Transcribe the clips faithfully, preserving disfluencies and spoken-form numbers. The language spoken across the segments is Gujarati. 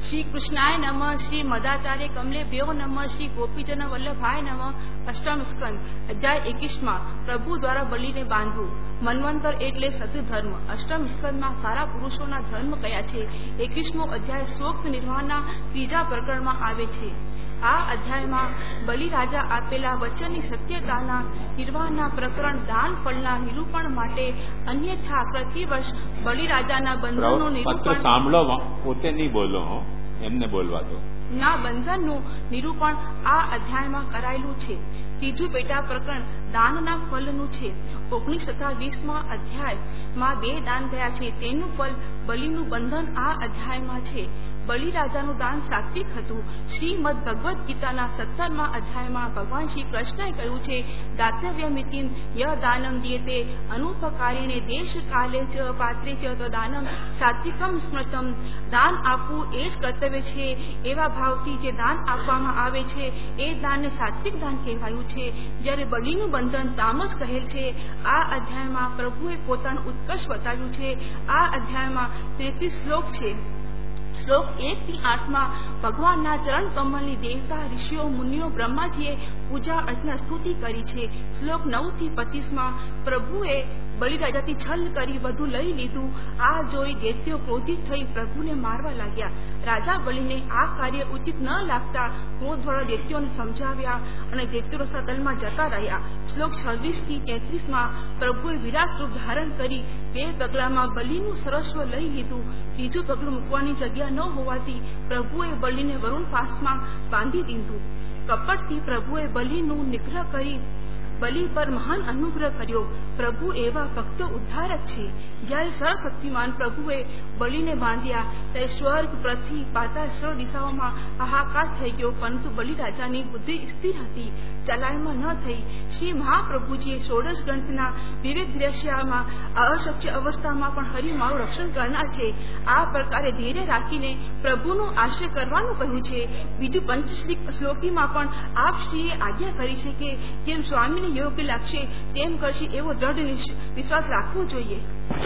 श्री कृष्णाय नमः, श्री मदाचार्य कमलेभ्यो नमः, श्री गोपीजन वल्लभाय नमः। अष्टम स्कंद अध्याय एकवीस में प्रभु द्वारा बलिने बांधવું। મન્વંતર એટલે સત ધર્મ। અષ્ટમ સ્કંદમાં સારા પુરુષોના ધર્મ કયા છે। એકવીસમો અધ્યાય સૂક્ત નિર્વાહના ત્રીજા પ્રકરણમાં આવે છે। આ અધ્યાયમાં બલિ રાજા આપેલા વચનની સત્યતાના નિર્વાહના પ્રકરણ દાન ફળના નિરૂપણ માટે અન્યથા પ્રતિવર્ષ બલિ રાજાના બંધનનું નિરૂપણ સાંભળો, પોતે નહીં બોલો, એમને બોલવા દો ના બંધનનું નિરૂપણ આ અધ્યાયમાં કરાયેલું છે। ત્રીજું પેટા પ્રકરણ દાનના ફળનું છે। ઓગણીસ તથા વીસમાં અધ્યાયમાં બે દાન થયા છે, તેનું ફળ બલિનું બંધન આ અધ્યાયમાં છે। બલિ રાજાનું દાન સાત્વિક હતું। શ્રીમદ ભગવદ્ ગીતાના સત્તરમાં અધ્યાયમાં ભગવાન શ્રી કૃષ્ણએ કહ્યું છે, દાતવ્યમિતિન ય દાનમ દીયતે અનુપકારીણે દેશ કાલે ચ પાત્રે ચ તદાનમ સાત્વિકમ સ્મૃતમ। દાન આપવું એ જ કર્તવ્ય છે। એવા ભાવથી જે દાન આપવામાં આવે છે એ દાનને સાત્વિક દાન કહેવાયું છે, જ્યારે બલિનું બંધન તામસ કહેલ છે। આ અધ્યાયમાં પ્રભુએ પોતાનું ઉત્કર્ષ બતાવ્યું છે। આ અધ્યાયમાં તેત્રીસ શ્લોક છે। શ્લોક એક થી આઠ માં ભગવાનના ચરણ કમલની દેવતા ઋષિઓ મુનિઓ બ્રહ્માજીએ પૂજા અર્ચના સ્તુતિ કરી છે। શ્લોક નવ થી પચીસ માં પ્રભુએ બલિરાજાથી છલ કરી બધું લઈ લીધું। આ જોઈ દૈત્યો ક્રોધિત થઈ પ્રભુને મારવા લાગ્યા। રાજા બલિને આ કાર્ય ઉચિત ન લાગતા ક્રોધ દ્વારા દૈત્યોને સમજાવ્યા અને દૈત્યો રસાતલમાં જતા રહ્યા। શ્લોક છવ્વીસ થી તેત્રીસ માં પ્રભુએ વિરાટ રૂપ ધારણ કરી બે પગલામાં બલિનું સર્વસ્વ લઈ લીધું। ત્રીજું પગલું મૂકવાની જગ્યા ન હોવાથી પ્રભુએ બલિને વરુણ પાસમાં બાંધી દીધું। કપટથી પ્રભુએ બલિનું નિગ્રહ કરી બલિ પર મહાન અનુગ્રહ કર્યો। પ્રભુ એવા ભક્તો ઉદ્ધારક છે। જ્યારે સર્વશક્તિમાન પ્રભુએ બલિને બાંધ્યા ત્યારે સ્વર્ગ, પૃથ્વી, પાતાળ સર્વ દિશાઓમાં હાહાકાર થઈ ગયો, પરંતુ બલિ રાજાની બુદ્ધિ સ્થિર હતી, ચલાયમાં ન થઈ। શ્રી મહાપ્રભુજીએ ષોડશ ગ્રંથના વિવિધ દ્રશ્યમાં અશક્ય અવસ્થામાં પણ હરિ મારું રક્ષણ કરનાર છે, આ પ્રકારે ધૈર્ય રાખીને પ્રભુનું આશ્રય કરવાનું કહ્યું છે। બીજું પંચશ્રી શ્લોકીમાં પણ આપ શ્રીએ આજ્ઞા કરી છે કે જેમ સ્વામીને યોગ્ય લાગશે તેમ કરશે એવો દ્રઢ વિશ્વાસ રાખવો જોઈએ।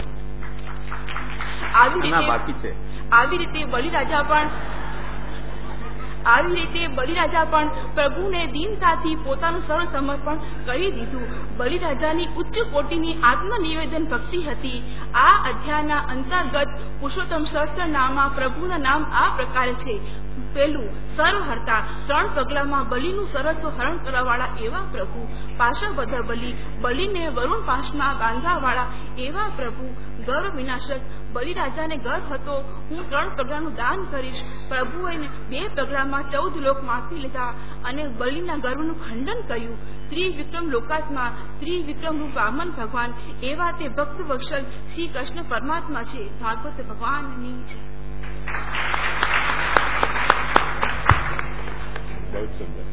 આવી રીતે આવી રીતે બલિ રાજા પણ આવી રીતે બલિરાજા પણ પ્રભુને દીનતાથી પોતાનું સર્વ સમર્પણ કરી દીધું। બલિરાજાની ઉચ્ચ કોટીની આત્મનિવેદન ભક્તિ હતી। આ અધ્યાયના અંતર્ગત પુરુષોત્તમ સહસ્ત્રનામમાં પ્રભુના નામ આ પ્રકારે છે। પહેલું સર્વહર્તા, ત્રણ પગલામાં બલિનું સર્વસ્વ હરણ કરવાવાળા એવા પ્રભુ। પાશવધ બલિ, બલિને વરુણ પાશમાં બાંધવાવાળા એવા પ્રભુ। ગર્વ વિનાશક, બલિરાજાને ગર્વ હતો, હું ત્રણ પગલાનું દાન કરીશ। પ્રભુએ બે પગલામાં ચૌદ લોક માપી લીધા અને બલિના ગર્વનું ખંડન કર્યું। ત્રિવિક્રમ લોકાત્મા, ત્રિવિક્રમ રૂપ વામન ભગવાન એવા તે ભક્ત વત્સલ શ્રી કૃષ્ણ પરમાત્મા છે। ભાગવત ભગવાનની છે। बहुत सुंदर।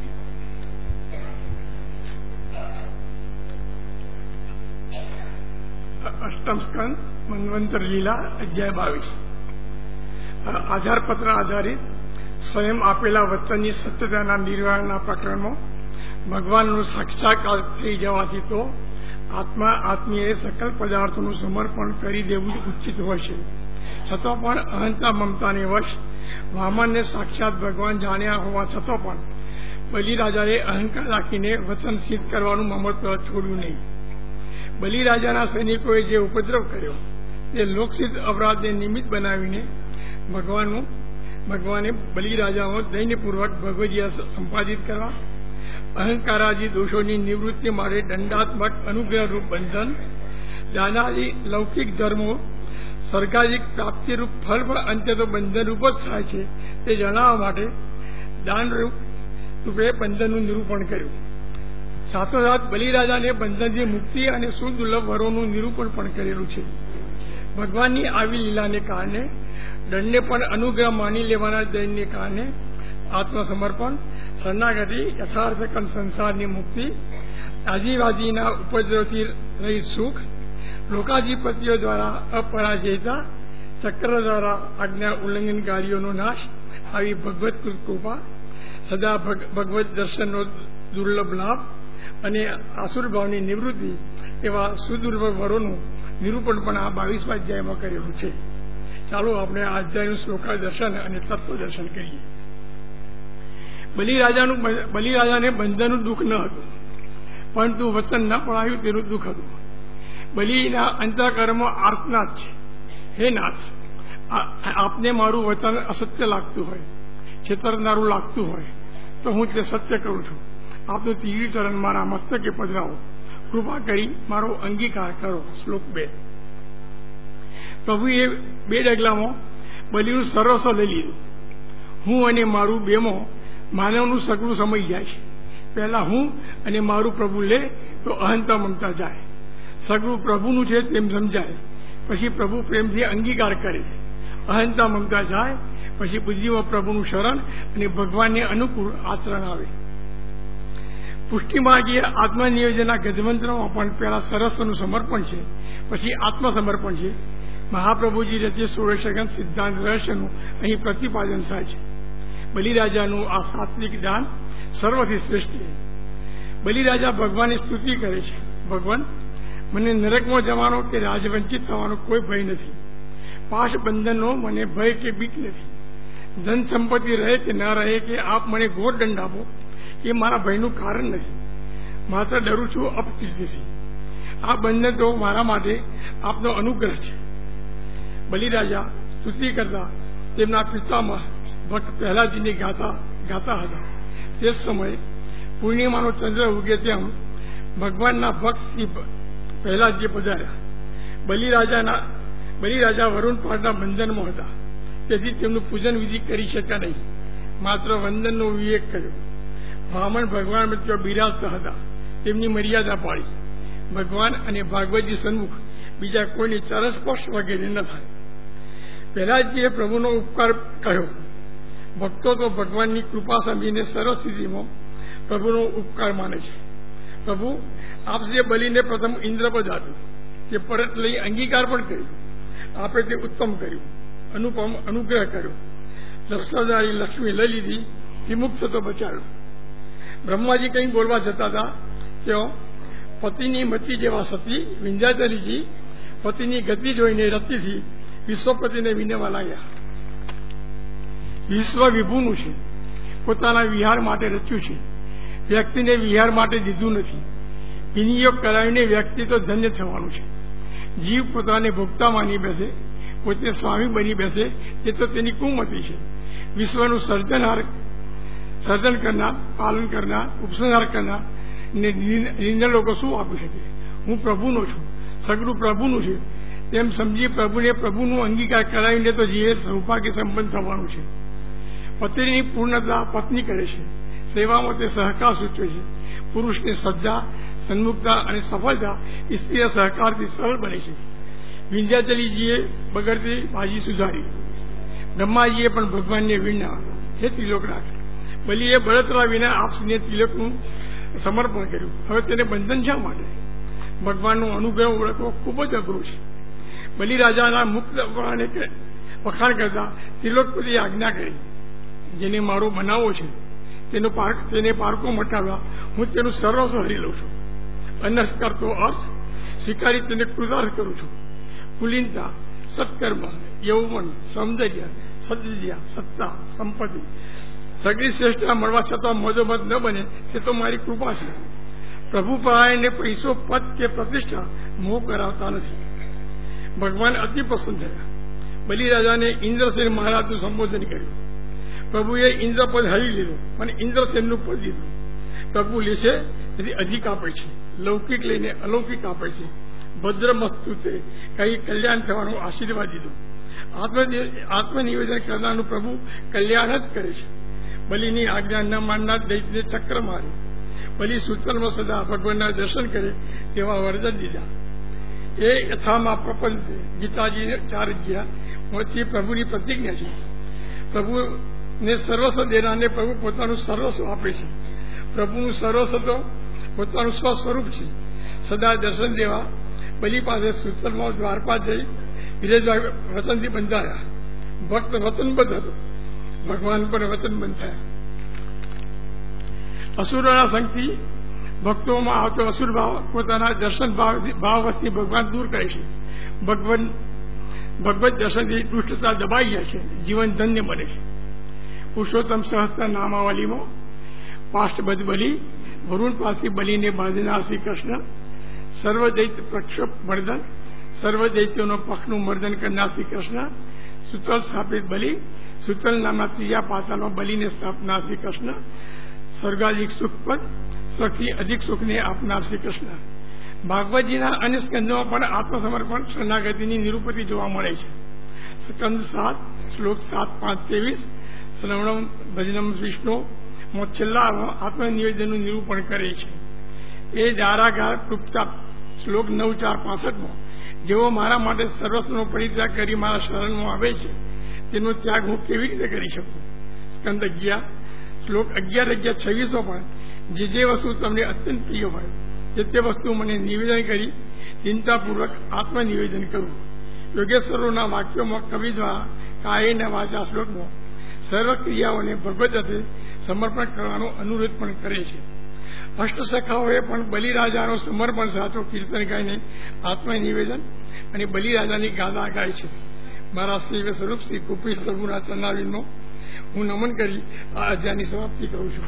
अष्टम स्कंद मन्वंतर लीला अध्याय बावीस। आधार पत्र आधारित स्वयं आपेला वचननी सत्यताना निर्वाहना प्रकरणों भगवानનું સાક્ષાત્કાર થઈ જવાથી તો આત્મા આત્મીય સકલ પદાર્થોનું સમર્પણ કરી દેવું ઉચિત હોય છે। છતાં પણ અહંતા મમતાને વશ વામનને સાક્ષાત ભગવાન જાણ્યા હોવા છતાં પણ બલિરાજાએ અહંકાર રાખીને વચન સિદ્ધ કરવાનું મમત્વ છોડ્યું નહીં। બલિરાજાના સૈનિકોએ જે ઉપદ્રવ કર્યો તે લોકસિદ્ધ અપરાધને નિમિત્ત બનાવીને ભગવાનનું ભગવાને બલિરાજાઓ દૈન્યપૂર્વક ભગવદીય સંપાદિત કરવા, અહંકારાદી દોષોની નિવૃત્તિ માટે દંડાત્મક અનુગ્રહરૂપ બંધન, દાનાદિ લૌકિક ધર્મો સ્વર્ગાદિક પ્રાપ્તિરૂપ ફળ પણ અંતે તો બંધનરૂપ જ થાય છે તે જણાવવા માટે દાનરૂપ રૂપે બંધનનું નિરૂપણ કર્યું। સાથોસાથ બલિરાજાને બંધનથી મુક્તિ અને સુદુર્લભ વરોનું નિરૂપણ પણ કરેલું છે। ભગવાનની આવી લીલાને કારણે દંડને પણ અનુગ્રહ માની લેવાના દૈનને કારણે આત્મસમર્પણ, શરણાગતિ, યથાર્થ સંસારની મુક્તિ, આજીવાદીના ઉપદ્રવથી રહિત સુખ, લોકાધિપતિઓ દ્વારા અપરાજયતા, ચક્ર દ્વારા આજ્ઞા ઉલ્લંઘનકારીઓનો નાશ, આવી ભગવત કૃપા, સદા ભગવત દર્શનનો દુર્લભ લાભ અને આસુરભાવની નિવૃત્તિ એવા સુદુર્લભ વરોનું નિરૂપણ પણ આ બાવીસમા અધ્યાયમાં કરેલું છે। ચાલો આપણે આ અધ્યાયનું શ્લોકા દર્શન અને તત્વ દર્શન કરીએ. બલિરાજાનું બલિરાજાને બંધનનું દુઃખ ન હતું, પરંતુ વચન ન પડાયું તેનું દુઃખ હતું. બલિના અંતઃકરણમાં આર્તનાદ છે, હે નાથ, આપને મારું વચન અસત્ય લાગતું હોય, છેતરનારું લાગતું હોય તો હું તે સત્ય કરું છું. આપનું ત્રીજું ચરણ મારા મસ્તકે પધરાવો, કૃપા કરી મારો અંગીકાર કરો. શ્લોક બે. પ્રભુએ બે ડગલામાં બલિનું સર્વસ્વ લઈ લીધું. હું અને મારું બેમાં માનવનું સગળું સમય જાય છે. પહેલા હું અને મારું પ્રભુ લે તો અહંતા મમતા જાય. સગળું પ્રભુનું છે તેમ સમજાય, પછી પ્રભુ પ્રેમથી અંગીકાર કરે. અહંતા મમતા જાય, પછી બુદ્ધિમાં પ્રભુનું શરણ અને ભગવાનને અનુકૂળ આચરણ આવે. પુષ્ટિમાર્ગીય આત્મનિયોજનના ગજમંત્રમાં પણ પહેલા સરસ્વનું સમર્પણ છે, પછી આત્મસમર્પણ છે. મહાપ્રભુજી રચે સોળેશગન સિદ્ધાંત રહસ્યનું અહીં પ્રતિપાદન થાય છે. બલિરાજાનું આ સાત્વિક દાન સર્વથી શ્રેષ્ઠ છે. બલિરાજા ભગવાનની સ્તુતિ કરે છે. ભગવાન, મને નરકમાં જવાનો કે રાજવંચિત થવાનો કોઈ ભય નથી. પાશ બંધનનો મને ભય કે બીક નથી. ધન સંપત્તિ રહે કે ન રહે કે આપ મને ઘોર દંડ આપો એ મારા ભયનું કારણ નથી. માત્ર ડરું છું અપકીર્તિથી. આ બંધન તો મારા માટે આપનો અનુગ્રહ છે. બલિરાજા સ્તુતિ કરતા તેમના પિતામાં ભટ્ટ પ્રહલાદજીની ગાતા ગાતા હતા. તે સમયે પૂર્ણિમાનો ચંદ્ર ઉગે તેમ ભગવાનના ભક્ત પ્રહલાદજી પધાર્યા. બલિરાજાના બલિરાજા વરુણ પાદના બંધનમાં હતા, તેથી તેમનું પૂજન વિધિ કરી શક્યા નહીં, માત્ર વંદનનો વિવેક કર્યો. બ્રાહ્મણ ભગવાન મિત્રો બિરાજતા હતા, તેમની મર્યાદા પાળી. ભગવાન અને ભાગવતજી સન્મુખ બીજા કોઈની ચરણ સ્પર્શ વગેરે ન થાય. પ્રહલાદજીએ પ્રભુનો ઉપકાર કહ્યો. ભક્તો તો ભગવાનની કૃપા સમજીને સરસ સ્થિતિમાં પ્રભુનો ઉપકાર માને છે. પ્રભુ આપશે બલિને પ્રથમ ઇન્દ્રપદ આપ્યું, તે પરત લઈ અંગીકાર પણ કર્યું. આપણે તે ઉત્તમ કર્યું, અનુપમ અનુગ્રહ કર્યો. લક્ષદારી લક્ષ્મી લઈ લીધી, વિમુક્ત થતો બચાવ્યો. બ્રહ્માજી કંઈ બોલવા જતા હતા, તેઓ પતિની મતિ જેવા સતી વિંધ્યાચલીજી પતિની ગતિ જોઈને રતિથી વિશ્વપતિને વિનવા લાગ્યા. વિશ્વ વિભુનું છે, પોતાના વિહાર માટે રચ્યું છે, વ્યક્તિને વિહાર માટે દીધું નથી. વિનિયોગ કરાવીને વ્યક્તિ તો ધન્ય થવાનું છે. જીવ પોતાને ભોગતા માની બેસે, પોતે સ્વામી બની બેસે, તે તો તેની કુમતી છે. વિશ્વનું સર્જનહાર સર્જન કરનાર, પાલન કરનાર, ઉપસંહાર કરનાર ને નિર્ણય લોકો શું આપી શકે? હું પ્રભુનો છું, સગળું પ્રભુનું છે તેમ સમજી પ્રભુને પ્રભુનું અંગીકાર કરાવીને તો જીવે સૌભાગ્ય સંપન્ન થવાનું છે. પતિની પૂર્ણતા પત્ની કરે છે, સેવામાં તે સહકાર સૂચવે છે. પુરુષની શ્રદ્ધા, સન્મુખતા અને સફળતા સ્ત્રીય સહકારથી સરળ બને છે. વિંધ્યાચલીજીએ બગડતી બાજી સુધારી. બ્રહ્માજીએ પણ ભગવાનને વિના હે ત્રિલોકનાથ. બલિએ બળતરા વિના આપસીને તિલકનું સમર્પણ કર્યું. હવે તેને બંધન શા માટે? ભગવાનનો અનુગ્રહ ઓળખવો ખૂબ જ અઘરું છે. બલિરાજાના મુક્ત વખાણ કરતા ત્રિલોકપતિએ આજ્ઞા કરી, જેને મારો બનાવો છે તેનો તેને પારકો મટાડવા હું તેનું સર્વસ્વ હરી લઉં છું. અનર્થ કરતો અર્થ સ્વીકારી તેને કૃતાર્થ કરું છું. કુલીનતા, સત્કર્મ, યૌવન, સૌંદર્ય, સદવિદ્યા, સત્તા, સંપત્તિ સગળી શ્રેષ્ઠતા મળવા છતાં મધોમધ ન બને તે તો મારી કૃપા છે. પ્રભુ પરાયણને પૈસો, પદ કે પ્રતિષ્ઠા મોહ કરાવતા નથી. ભગવાન અતિ પસંદ થયા. બલિરાજાને ઇન્દ્રસેન મહારાજનું સંબોધન કર્યું. પ્રભુએ ઇન્દ્રપદ હરી લીધું અને ઇન્દ્રસેનનું પદ લીધું. પ્રભુ લેશે તેથી અધિક આપે છે, લૌકિક લઈને અલૌકિક આપે છે. ભદ્રમસ્તુ તે કઈ કલ્યાણ થવાનો આશીર્વાદ દીધો. આત્મનિવેદન કરનારનું પ્રભુ કલ્યાણ જ કરે છે. બલિની આજ્ઞા ન માનનાર દૈત્યને ચક્ર માર્યું. બલિ સૂત્રમાં સદા ભગવાનના દર્શન કરે તેવા વરદાન દીધા. એ યથામાં પ્રપંચ ગીતાજીને ચાર ગયા મોથી પ્રભુની પ્રતિજ્ઞા છે. પ્રભુને સર્વસ્વ દેનારને પ્રભુ પોતાનું સર્વસ્વ આપે છે. પ્રભુનું સર્વસ્વ તો પોતાનું સ્વસ્વરૂપ છે. સદા દર્શન દેવા બલિ પાસે સૂત્રમાં દ્વારપા જઈ વિરેજભાઈ વતનથી બંધાયા. ભક્ત વતનબદ્ધ હતો, ભગવાન પણ વતનબંધ થયા. અસુરોના સંગથી ભક્તોમાં આવતો અસુર ભાવ પોતાના દર્શન ભાવ ભાવવશથી ભગવાન દૂર કરે છે. ભગવાન ભગવત દર્શનથી દુષ્ટતા દબાઈ જાય છે, જીવન ધન્ય બને છે. પુરુષોત્તમ સહસ્ત્ર નામાવલીમાં પાષ્ટબદ્ધ બલી, વરુણપાસી બલીને બાંધનાર શ્રી કૃષ્ણ, સર્વદૈત્ય પ્રક્ષોપ મર્દન, સર્વદૈત્યોનો પક્ષનું મર્દન કરનાર શ્રી કૃષ્ણ, સૂતલ સ્થાપિત બલી, સૂતલ નામના ત્રીજા પાસામાં બલીને સ્થાપનાર શ્રી કૃષ્ણ, સ્વર્ગાધિક સુખપદ, સ્વર્ગથી અધિક સુખને આપનાર શ્રી કૃષ્ણ. ભાગવતજીના અન્ય સ્કંદોમાં પણ આત્મસમર્પણ શરણાગતિની નિરૂપતિ જોવા મળે છે. સ્કંદ સાત શ્લોક સાત પાંચ ત્રેવીસ, શ્રવણમ ભજનમ વિષ્ણુ છેલ્લા આત્મનિવેદનનું નિરૂપણ કરે છે. એ દારાગાર કૃપતા શ્લોક નવ ચાર પાસઠમાં, જેઓ મારા માટે સર્વસ્વનો પરિત્યાગ કરી મારા શરણમાં આવે છે તેનો ત્યાગ હું કેવી રીતે કરી શકું. સ્કંદ અગિયાર શ્લોક અગિયાર અગિયાર છવ્વીસમાં પણ, જે જે વસ્તુ તમને અત્યંત પ્રિય હોય જે તે વસ્તુ મને નિવેદન કરી ચિંતાપૂર્વક આત્મનિવેદન કરવું. યોગેશ્વરોના વાક્યોમાં કવિ દ્વારા કાયના વાચા શ્લોકમાં સર્વ ક્રિયાઓને ભગવત સાથે સમર્પણ કરવાનો અનુરોધ પણ કરે છે. અષ્ટસખાઓએ પણ બલિરાજાનો સમર્પણ સાચો કીર્તન ગાઈને આત્મનિવેદન અને બલિરાજાની ગાથા ગાય છે. મારા શિવ સ્વરૂપ શ્રી કુપિલ પ્રભુના ચરણારવિંદનો હું નમન કરી આ અધ્યાયની સમાપ્તિ કરું છું.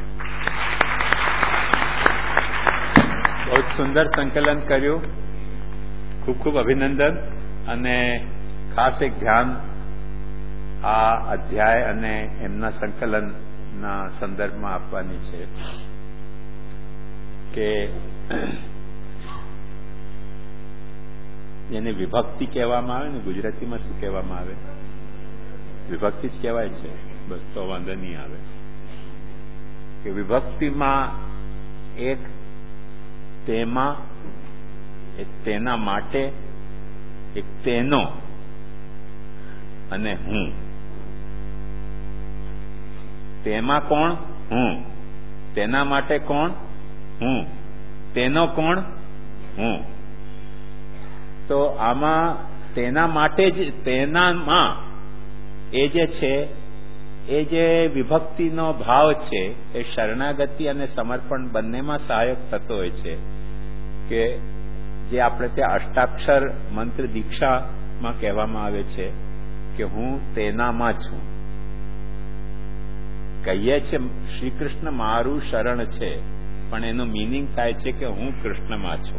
બહુ સુંદર સંકલન કર્યું, ખૂબ ખૂબ અભિનંદન. અને ખાસ એક ધ્યાન આ અધ્યાય અને એમના સંકલનના સંદર્ભમાં આપવાની છે કે જેને વિભક્તિ કહેવામાં આવે ને, ગુજરાતીમાં શું કહેવામાં આવે? વિભક્તિ જ કહેવાય છે. બસ તો વાંધો નહીં આવે કે વિભક્તિમાં એક તેમાં, એક તેના માટે, એક તેનો અને હું. તેમાં કોણ? હું. તેના માટે કોણ? હું. તેનો કોણ? હું. તો આમાં તેના માટે જ, તેનામાં એ જે છે એ જે વિભક્તિનો ભાવ છે એ શરણાગતિ અને સમર્પણ બંનેમાં સહાયક થતો હોય છે. કે જે આપણે ત્યાં અષ્ટાક્ષર મંત્ર દીક્ષામાં કહેવામાં આવે છે કે હું તેનામાં છું. કહીએ છે શ્રી કૃષ્ણ મારું શરણ છે, પણ એનો મિનિંગ થાય છે કે હું કૃષ્ણમાં છું.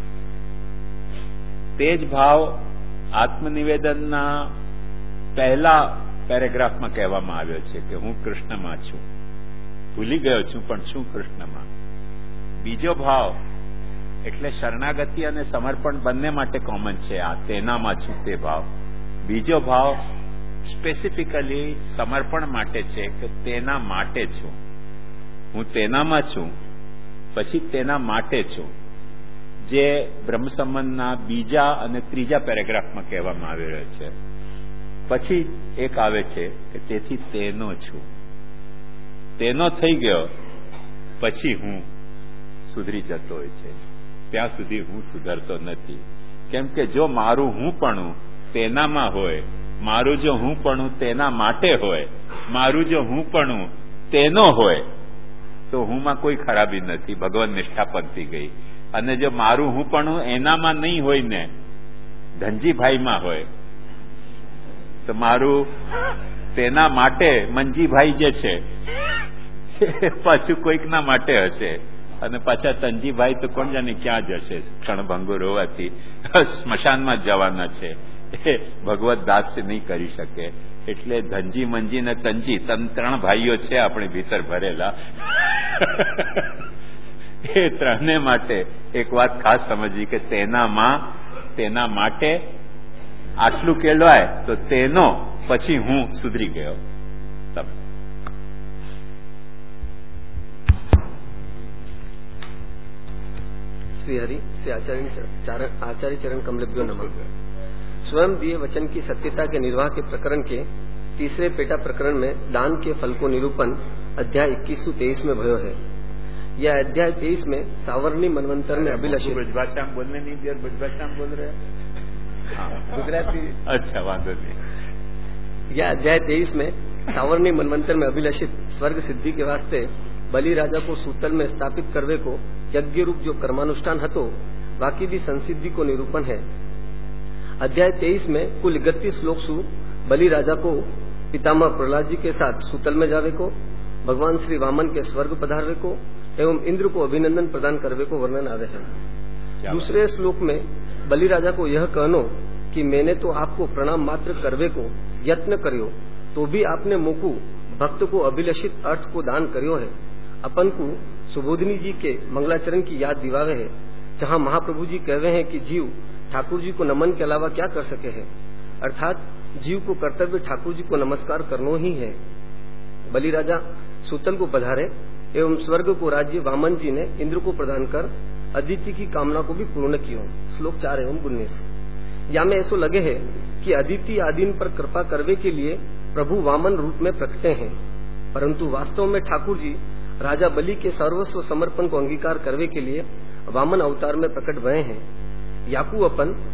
તે જ ભાવ આત્મનિવેદનના પહેલા પેરેગ્રાફમાં કહેવામાં આવ્યો છે કે હું કૃષ્ણમાં છું. ભૂલી ગયો છું પણ છું કૃષ્ણમાં. બીજો ભાવ એટલે શરણાગતિ અને સમર્પણ બંને માટે કોમન છે. આ તેનામાં છું તે ભાવ. બીજો ભાવ સ્પેસિફિકલી સમર્પણ માટે છે કે તેના માટે છું. હું તેનામાં છું, પછી તેના માટે છું, જે બ્રહ્મ સંબંધના બીજા અને ત્રીજા પેરેગ્રાફમાં કહેવામાં આવી રહ્યો છે. પછી એક આવે છે કે તેથી તેનો છું. તેનો થઈ ગયો પછી હું સુધરી જતો હોય છે. ત્યાં સુધી હું સુધરતો નથી. કેમ કે જો મારું હું પણ તેનામાં હોય, મારું જો હું પણ તેના માટે હોય, મારું જો હું પણ તેનો હોય, તો હુંમાં કોઈ ખરાબી નથી. ભગવાન નિષ્ઠા પંથી ગઈ. અને જો મારું હું પણ એનામાં નહીં હોય ને, ધનજીભાઈમાં હોય, તો મારું તેના માટે મંજીભાઈ જે છે પાછું કોઈકના માટે હશે. અને પાછા તંજીભાઈ તો કોણ જાણે ક્યાં જશે, ક્ષણભંગુર હોવાથી સ્મશાનમાં જ જવાના છે. એ ભગવત દાસ નહીં કરી શકે. એટલે ધનજી, મંજી ને તંજી ત્રણ ભાઈઓ છે આપણે ભીતર ભરેલા. એ ત્રણે માટે એક વાત ખાસ સમજવી કે તેનામાં, તેના માટે આટલું કહેવાય તો તેનો, પછી હું સુધરી ગયો. તમે श्री हरि श्री आचार्य आचार्य चरण कमलभ्यो नमः। स्वयं दिए वचन की सत्यता के निर्वाह के प्रकरण के तीसरे पेटा प्रकरण में दान के फल को निरूपण अध्याय इक्कीस सौ तेईस में भयो है। यह अध्याय तेईस में सावरणी मनवंतर में अभिलषित ब्रजभाषा में बोलने नहीं दिया, ब्रजभाषा में बोल रहे गुजराती। अच्छा वांधो नहीं। यह अध्याय तेईस में सावरणी मनवंतर में अभिलषित स्वर्ग सिद्धि के वास्ते बलि राजा को सूतल में स्थापित करवे को यज्ञ रूप जो कर्मानुष्ठान हतो वाकी भी संसिद्धि को निरूपण है। अध्याय तेईस में कुल इकतीस श्लोक सु बलि राजा को पितामह प्रहलाद जी के साथ सूतल में जावे को, भगवान श्री वामन के स्वर्ग पधारवे को एवं इंद्र को अभिनंदन प्रदान करवे को वर्णन आवे है। दूसरे श्लोक में बलि राजा को यह कहनो कि मैंने तो आपको प्रणाम मात्र करवे को यत्न करियो, तो भी आपने मोकू भक्त को अभिलषित अर्थ को दान करियो है। अपन को सुबोधनी जी के मंगलाचरण की याद दिवावे है, जहाँ महाप्रभु जी कहवे हैं कि जीव ठाकुर जी को नमन के अलावा क्या कर सके है, अर्थात जीव को कर्तव्य ठाकुर जी को नमस्कार करनो ही है। बलि राजा सूतल को पधारे एवं स्वर्ग को राज्य वामन जी ने इंद्र को प्रदान कर अदिति की कामना को भी पूर्ण कियो। श्लोक चार एवं उन्नीस। या में ऐसो लगे है कि अदिति आदीन पर कृपा करवे के लिए प्रभु वामन रूप में प्रकटे हैं, परंतु वास्तव में ठाकुर जी राजा बलि के सर्वस्व समर्पण को अंगीकार करवे के लिए वामन अवतार में प्रकट भये हैं। याकू अपन